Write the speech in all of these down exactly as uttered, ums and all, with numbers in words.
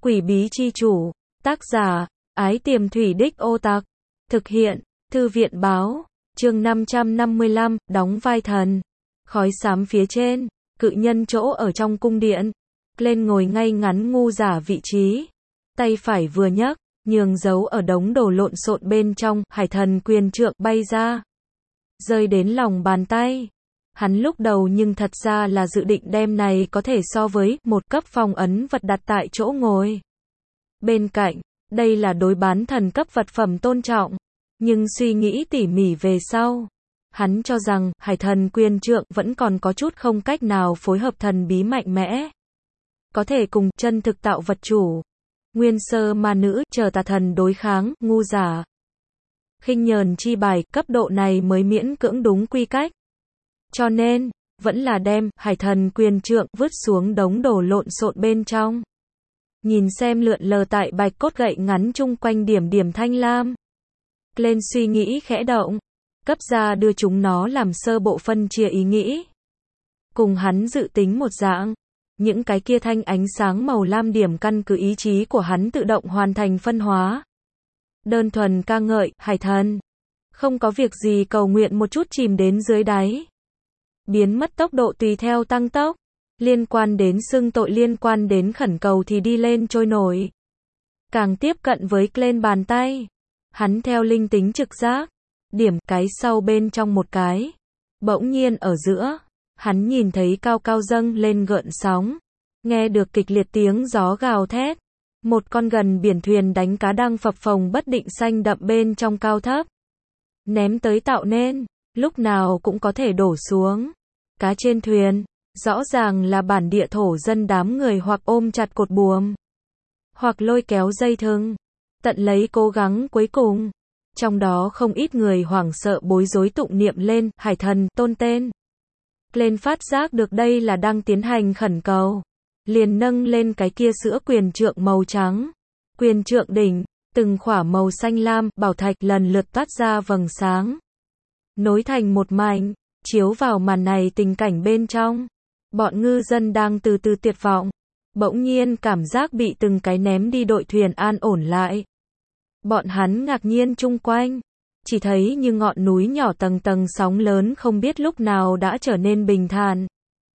Quỷ bí chi chủ, tác giả, Ái Tiềm Thủy Đích Ô Tặc, thực hiện, Thư viện báo, chương năm trăm năm mươi lăm, đóng vai thần. Khói xám phía trên, cự nhân chỗ ở trong cung điện. Lên ngồi ngay ngắn ngu giả vị trí. Tay phải vừa nhấc, nhường dấu ở đống đồ lộn xộn bên trong, hải thần quyền trượng bay ra. Rơi đến lòng bàn tay. Hắn lúc đầu nhưng thật ra là dự định đem này có thể so với một cấp phong ấn vật đặt tại chỗ ngồi. Bên cạnh, đây là đối bán thần cấp vật phẩm tôn trọng. Nhưng suy nghĩ tỉ mỉ về sau, hắn cho rằng hải thần quyền trượng vẫn còn có chút không cách nào phối hợp thần bí mạnh mẽ. Có thể cùng chân thực tạo vật chủ, nguyên sơ ma nữ chờ tà thần đối kháng, ngu giả. Khinh nhờn chi bài, cấp độ này mới miễn cưỡng đúng quy cách. Cho nên, vẫn là đem hải thần quyền trượng vứt xuống đống đồ lộn xộn bên trong. Nhìn xem lượn lờ tại bạch cốt gậy ngắn chung quanh điểm điểm thanh lam. Lên suy nghĩ khẽ động, cấp ra đưa chúng nó làm sơ bộ phân chia ý nghĩ. Cùng hắn dự tính một dạng, những cái kia thanh ánh sáng màu lam điểm căn cứ ý chí của hắn tự động hoàn thành phân hóa. Đơn thuần ca ngợi, hải thần. Không có việc gì cầu nguyện một chút chìm đến dưới đáy. Biến mất tốc độ tùy theo tăng tốc. Liên quan đến xưng tội, liên quan đến khẩn cầu thì đi lên trôi nổi. Càng tiếp cận với lên bàn tay, hắn theo linh tính trực giác, điểm cái sau bên trong một cái. Bỗng nhiên ở giữa, hắn nhìn thấy cao cao dâng lên gợn sóng. Nghe được kịch liệt tiếng gió gào thét. Một con gần biển thuyền đánh cá đang phập phồng bất định xanh đậm bên trong cao thấp. Ném tới tạo nên, lúc nào cũng có thể đổ xuống. Cá trên thuyền, rõ ràng là bản địa thổ dân đám người hoặc ôm chặt cột buồm, hoặc lôi kéo dây thừng, tận lấy cố gắng cuối cùng. Trong đó không ít người hoảng sợ bối rối tụng niệm lên, hải thần, tôn tên. Lên phát giác được đây là đang tiến hành khẩn cầu. Liền nâng lên cái kia sữa quyền trượng màu trắng. Quyền trượng đỉnh, từng khỏa màu xanh lam, bảo thạch lần lượt toát ra vầng sáng. Nối thành một mảnh, chiếu vào màn này tình cảnh bên trong. Bọn ngư dân đang từ từ tuyệt vọng. Bỗng nhiên cảm giác bị từng cái ném đi đội thuyền an ổn lại. Bọn hắn ngạc nhiên chung quanh. Chỉ thấy như ngọn núi nhỏ tầng tầng sóng lớn không biết lúc nào đã trở nên bình thản.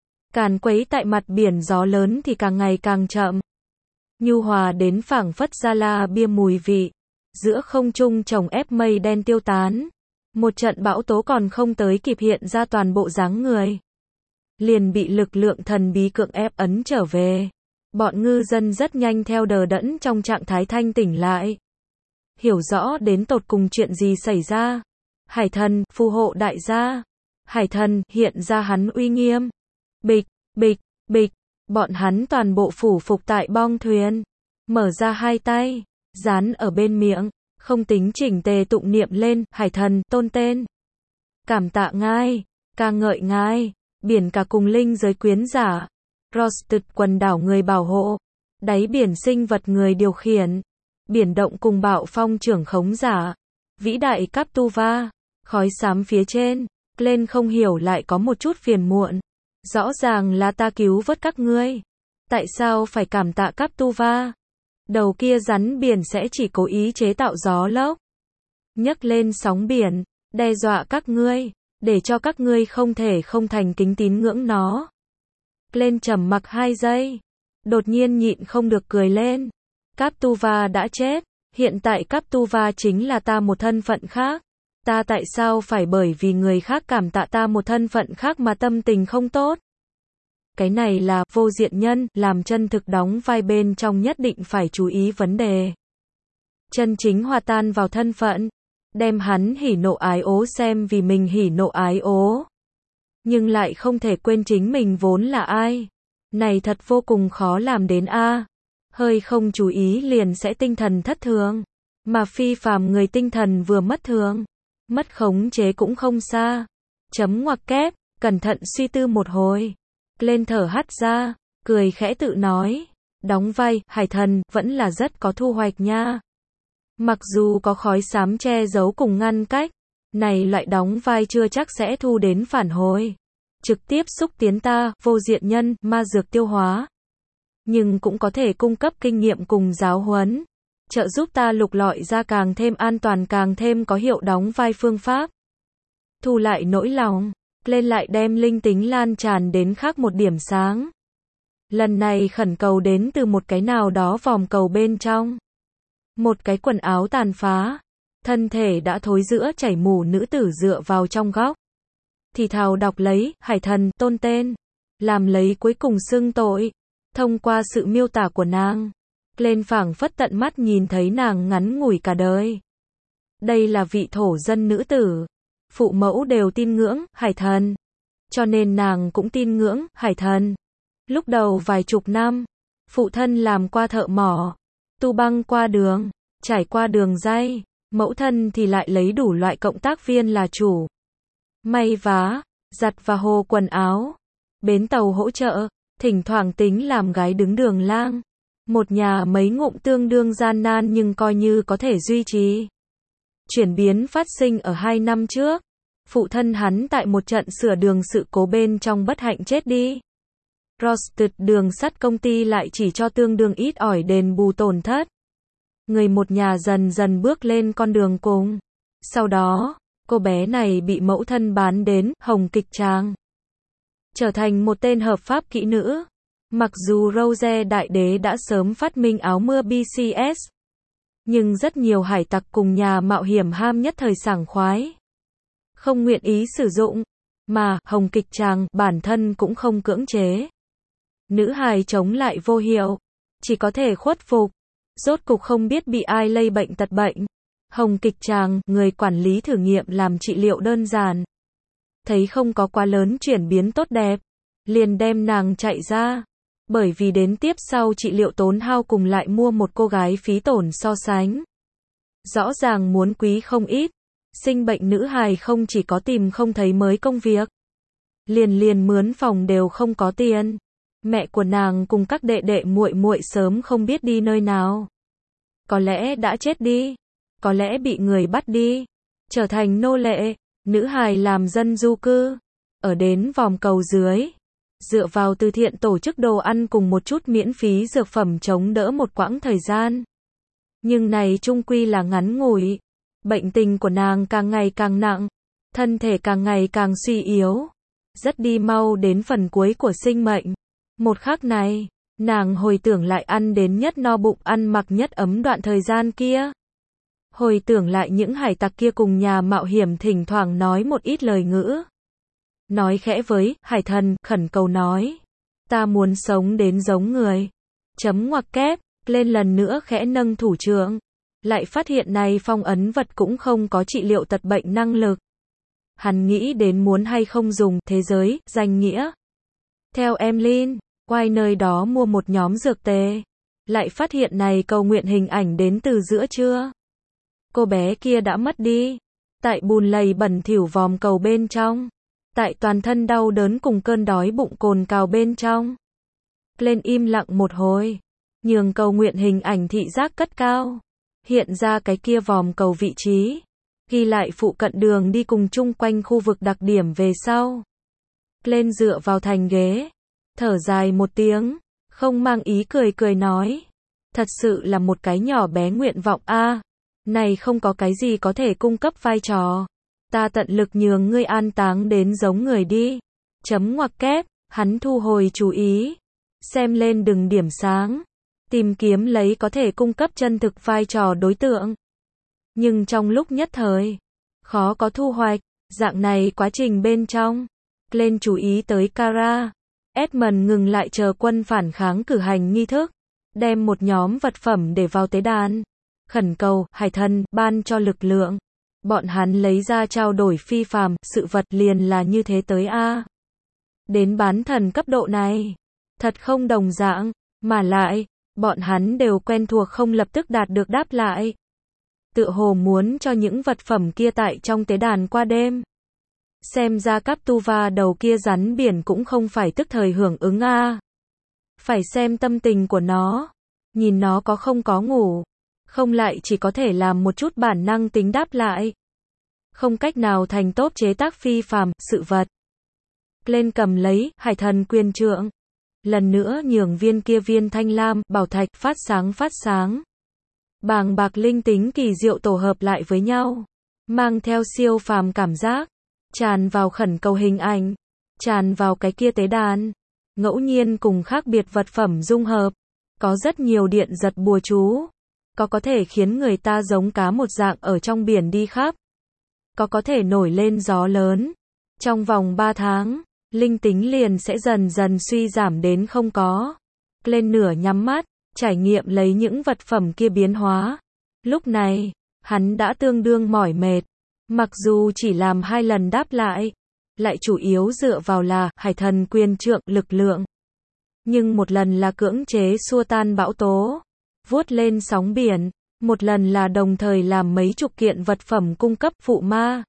Càn quấy tại mặt biển gió lớn thì càng ngày càng chậm. Nhu hòa đến phảng phất ra la bia mùi vị. Giữa không trung chồng ép mây đen tiêu tán. Một trận bão tố còn không tới kịp hiện ra toàn bộ dáng người. Liền bị lực lượng thần bí cưỡng ép ấn trở về. Bọn ngư dân rất nhanh theo đờ đẫn trong trạng thái thanh tỉnh lại. Hiểu rõ đến tột cùng chuyện gì xảy ra. Hải thần, phù hộ đại gia. Hải thần, hiện ra hắn uy nghiêm. Bịch, bịch, bịch. Bọn hắn toàn bộ phủ phục tại bong thuyền. Mở ra hai tay, dán ở bên miệng. Không tính chỉnh tề tụng niệm lên, hải thần, tôn tên. Cảm tạ ngài, ca ngợi ngài. Biển cả cùng linh giới quyến giả. Rosted quần đảo người bảo hộ. Đáy biển sinh vật người điều khiển. Biển động cùng bạo phong trưởng khống giả. Vĩ đại Captuva. Khói xám phía trên. Lên không hiểu lại có một chút phiền muộn. Rõ ràng là ta cứu vớt các ngươi. Tại sao phải cảm tạ Captuva? Đầu kia rắn biển sẽ chỉ cố ý chế tạo gió lốc. Nhấc lên sóng biển. Đe dọa các ngươi. Để cho các ngươi không thể không thành kính tín ngưỡng nó. Lên trầm mặc hai giây. Đột nhiên nhịn không được cười lên. Captuva đã chết. Hiện tại Captuva chính là ta một thân phận khác. Ta tại sao phải bởi vì người khác cảm tạ ta một thân phận khác mà tâm tình không tốt? Cái này là vô diện nhân, làm chân thực đóng vai bên trong nhất định phải chú ý vấn đề. Chân chính hòa tan vào thân phận. Đem hắn hỉ nộ ái ố xem vì mình hỉ nộ ái ố. Nhưng lại không thể quên chính mình vốn là ai. Này thật vô cùng khó làm đến a. À. Hơi không chú ý liền sẽ tinh thần thất thường. Mà phi phàm người tinh thần vừa mất thường. Mất khống chế cũng không xa. Chấm ngoặc kép, cẩn thận suy tư một hồi. Lên thở hắt ra, cười khẽ tự nói. Đóng vai, hải thần, vẫn là rất có thu hoạch nha. Mặc dù có khói xám che giấu cùng ngăn cách. Này loại đóng vai chưa chắc sẽ thu đến phản hồi. Trực tiếp xúc tiến ta, vô diện nhân, ma dược tiêu hóa. nhưng cũng có thể cung cấp kinh nghiệm cùng giáo huấn, trợ giúp ta lục lọi ra càng thêm an toàn càng thêm có hiệu đóng vai phương pháp. Thu lại nỗi lòng, lên lại đem linh tính lan tràn đến khác một điểm sáng. Lần này khẩn cầu đến từ một cái nào đó vòm cầu bên trong. Một cái quần áo tàn phá, thân thể đã thối rữa chảy mủ nữ tử dựa vào trong góc. Thì thào đọc lấy, Hải Thần, tôn tên, làm lấy cuối cùng xưng tội. Thông qua sự miêu tả của nàng, lên phảng phất tận mắt nhìn thấy nàng ngắn ngủi cả đời. Đây là vị thổ dân nữ tử. Phụ mẫu đều tin ngưỡng, Hải Thần. Cho nên nàng cũng tin ngưỡng, Hải Thần. Lúc đầu vài chục năm, phụ thân làm qua thợ mỏ, tu băng qua đường, trải qua đường ray, mẫu thân thì lại lấy đủ loại cộng tác viên là chủ. May vá, giặt và hồ quần áo, bến tàu hỗ trợ, thỉnh thoảng tính làm gái đứng đường lang. Một nhà mấy ngụm tương đương gian nan nhưng coi như có thể duy trì. Chuyển biến phát sinh ở hai năm trước. Phụ thân hắn tại một trận sửa đường sự cố bên trong bất hạnh chết đi. Rosted đường sắt công ty lại chỉ cho tương đương ít ỏi đền bù tổn thất. Người một nhà dần dần bước lên con đường cùng. Sau đó, cô bé này bị mẫu thân bán đến Hồng Kịch Tràng. Trở thành một tên hợp pháp kỹ nữ. Mặc dù Rose Đại Đế đã sớm phát minh áo mưa bê xê ét. Nhưng rất nhiều hải tặc cùng nhà mạo hiểm ham nhất thời sảng khoái. Không nguyện ý sử dụng. Mà, Hồng Kịch Tràng, bản thân cũng không cưỡng chế. Nữ hài chống lại vô hiệu. Chỉ có thể khuất phục. Rốt cục không biết bị ai lây bệnh tật bệnh. Hồng Kịch Tràng, người quản lý thử nghiệm làm trị liệu đơn giản. Thấy không có quá lớn chuyển biến tốt đẹp. Liền đem nàng chạy ra. Bởi vì đến tiếp sau trị liệu tốn hao cùng lại mua một cô gái phí tổn so sánh. Rõ ràng muốn quý không ít. Sinh bệnh nữ hài không chỉ có tìm không thấy mới công việc. Liền liền mướn phòng đều không có tiền. Mẹ của nàng cùng các đệ đệ muội muội sớm không biết đi nơi nào. Có lẽ đã chết đi. Có lẽ bị người bắt đi. Trở thành nô lệ. Nữ hài làm dân du cư. Ở đến vòm cầu dưới. Dựa vào từ thiện tổ chức đồ ăn cùng một chút miễn phí dược phẩm chống đỡ một quãng thời gian. Nhưng này chung quy là ngắn ngủi. Bệnh tình của nàng càng ngày càng nặng. Thân thể càng ngày càng suy yếu. Rất đi mau đến phần cuối của sinh mệnh. Một khắc này, nàng hồi tưởng lại ăn đến nhất no bụng ăn mặc nhất ấm đoạn thời gian kia. Hồi tưởng lại những hải tặc kia cùng nhà mạo hiểm thỉnh thoảng nói một ít lời ngữ. Nói khẽ với, Hải Thần, khẩn cầu nói. Ta muốn sống đến giống người. Chấm ngoặc kép, lên lần nữa khẽ nâng thủ trưởng. Lại phát hiện này phong ấn vật cũng không có trị liệu tật bệnh năng lực. Hắn nghĩ đến muốn hay không dùng thế giới, danh nghĩa. Theo Emlyn, quay nơi đó mua một nhóm dược tề. Lại phát hiện này cầu nguyện hình ảnh đến từ giữa trưa. Cô bé kia đã mất đi. Tại bùn lầy bẩn thỉu vòm cầu bên trong. Tại toàn thân đau đớn cùng cơn đói bụng cồn cào bên trong. Lên im lặng một hồi. Nhường cầu nguyện hình ảnh thị giác cất cao. Hiện ra cái kia vòm cầu vị trí. Ghi lại phụ cận đường đi cùng chung quanh khu vực đặc điểm về sau. Lên dựa vào thành ghế. Thở dài một tiếng. Không mang ý cười cười nói. Thật sự là một cái nhỏ bé nguyện vọng a. Này không có cái gì có thể cung cấp vai trò. Ta tận lực nhường ngươi an táng đến giống người đi. Chấm ngoặc kép, hắn thu hồi chú ý. Xem lên đừng điểm sáng. Tìm kiếm lấy có thể cung cấp chân thực vai trò đối tượng. Nhưng trong lúc nhất thời, khó có thu hoạch. Dạng này quá trình bên trong. Lên chú ý tới Kara. Edmund ngừng lại chờ quân phản kháng cử hành nghi thức. Đem một nhóm vật phẩm để vào tế đàn. Khẩn cầu, Hải Thần, ban cho lực lượng. Bọn hắn lấy ra trao đổi phi phàm, sự vật liền là như thế tới a. Đến bán thần cấp độ này. Thật không đồng dạng. Mà lại, bọn hắn đều quen thuộc không lập tức đạt được đáp lại. Tựa hồ muốn cho những vật phẩm kia tại trong tế đàn qua đêm. Xem ra Captuva đầu kia rắn biển cũng không phải tức thời hưởng ứng a. Phải xem tâm tình của nó. Nhìn nó có không có ngủ. Không lại chỉ có thể làm một chút bản năng tính đáp lại. Không cách nào thành tốt chế tác phi phàm, sự vật. Lên cầm lấy, Hải Thần quyền trượng. lần nữa nhường viên kia viên thanh lam, bảo thạch, phát sáng phát sáng. Bàng bạc linh tính kỳ diệu tổ hợp lại với nhau, mang theo siêu phàm cảm giác, tràn vào khẩn cầu hình ảnh, tràn vào cái kia tế đàn, ngẫu nhiên cùng khác biệt vật phẩm dung hợp, có rất nhiều điện giật bùa chú, có có thể khiến người ta giống cá một dạng ở trong biển đi khắp, có có thể nổi lên gió lớn. Trong vòng ba tháng, linh tính liền sẽ dần dần suy giảm đến không có. Lên nửa nhắm mắt, trải nghiệm lấy những vật phẩm kia biến hóa. Lúc này, hắn đã tương đương mỏi mệt. Mặc dù chỉ làm hai lần đáp lại, lại chủ yếu dựa vào là hải thần quyền trượng lực lượng. Nhưng một lần là cưỡng chế xua tan bão tố, vuốt lên sóng biển, một lần là đồng thời làm mấy chục kiện vật phẩm cung cấp phụ ma.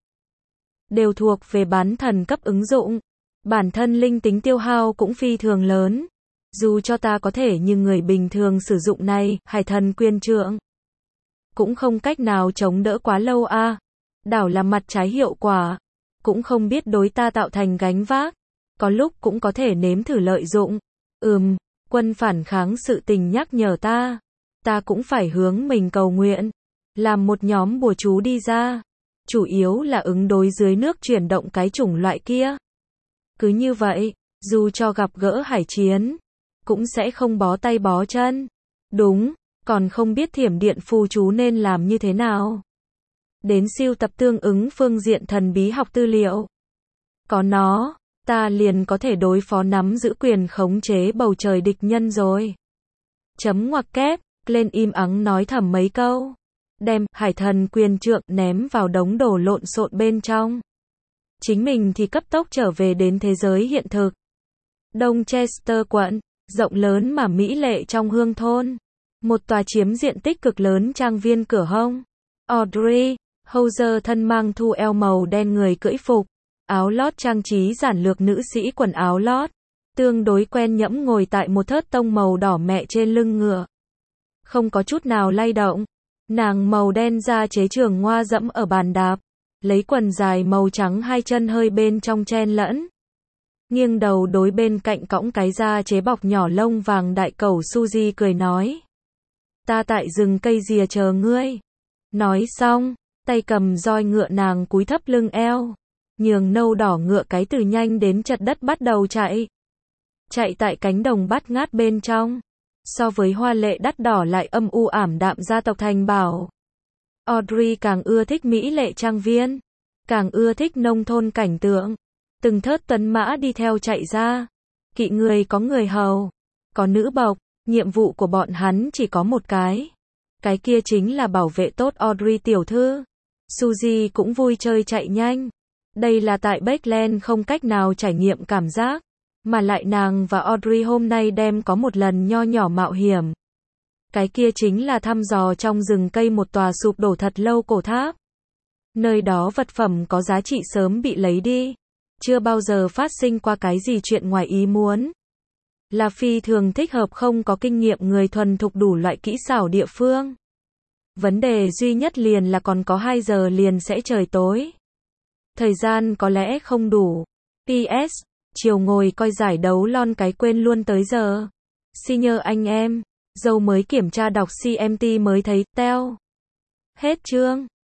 Đều thuộc về bán thần cấp ứng dụng. Bản thân linh tính tiêu hao cũng phi thường lớn. Dù cho ta có thể như người bình thường sử dụng này, hải thần quyền trượng, cũng không cách nào chống đỡ quá lâu a. À. Đảo là mặt trái hiệu quả, cũng không biết đối ta tạo thành gánh vác. Có lúc cũng có thể nếm thử lợi dụng. Ừm, quân phản kháng sự tình nhắc nhở ta. Ta cũng phải hướng mình cầu nguyện. Làm một nhóm bùa chú đi ra. Chủ yếu là ứng đối dưới nước chuyển động cái chủng loại kia. Cứ như vậy, dù cho gặp gỡ hải chiến, cũng sẽ không bó tay bó chân. Đúng, còn không biết thiểm điện phù chú nên làm như thế nào. Đến sưu tập tương ứng phương diện thần bí học tư liệu. Có nó, ta liền có thể đối phó nắm giữ quyền khống chế bầu trời địch nhân rồi. Chấm ngoặc kép, lên im ắng nói thầm mấy câu. Đem hải thần quyền trượng ném vào đống đổ lộn xộn bên trong. Chính mình thì cấp tốc trở về đến thế giới hiện thực. Đông Chester quận, rộng lớn mà mỹ lệ trong hương thôn. Một tòa chiếm diện tích cực lớn trang viên cửa hông. Audrey Hauser thân mang thu eo màu đen người cưỡi phục, áo lót trang trí giản lược nữ sĩ quần áo lót, tương đối quen nhẫm ngồi tại một thớt tông màu đỏ mẹ trên lưng ngựa. Không có chút nào lay động. Nàng màu đen da chế trường ngoa dẫm ở bàn đạp, lấy quần dài màu trắng hai chân hơi bên trong chen lẫn. Nghiêng đầu đối bên cạnh cõng cái da chế bọc nhỏ lông vàng đại cẩu Suzy cười nói. Ta tại rừng cây rìa chờ ngươi. Nói xong, tay cầm roi ngựa nàng cúi thấp lưng eo, nhường nâu đỏ ngựa cái từ nhanh đến chật đất bắt đầu chạy. Chạy tại cánh đồng bát ngát bên trong. So với hoa lệ đắt đỏ lại âm u ảm đạm gia tộc thành bảo. Audrey càng ưa thích mỹ lệ trang viên, càng ưa thích nông thôn cảnh tượng. Từng thớt tuấn mã đi theo chạy ra. Kỵ người có người hầu, có nữ bộc, nhiệm vụ của bọn hắn chỉ có một cái. Cái kia chính là bảo vệ tốt Audrey tiểu thư. Suzy cũng vui chơi chạy nhanh. Đây là tại Backland không cách nào trải nghiệm cảm giác. Mà lại nàng và Audrey hôm nay đem có một lần nho nhỏ mạo hiểm. Cái kia chính là thăm dò trong rừng cây một tòa sụp đổ thật lâu cổ tháp. Nơi đó vật phẩm có giá trị sớm bị lấy đi. Chưa bao giờ phát sinh qua cái gì chuyện ngoài ý muốn. Là phi thường thích hợp không có kinh nghiệm người thuần thục đủ loại kỹ xảo địa phương. Vấn đề duy nhất liền là còn có hai giờ liền sẽ trời tối. Thời gian có lẽ không đủ. pê ét Chiều ngồi coi giải đấu lon cái quên luôn tới giờ. Xin nhờ anh em, dâu mới kiểm tra đọc xê em tê mới thấy, teo. Hết chương.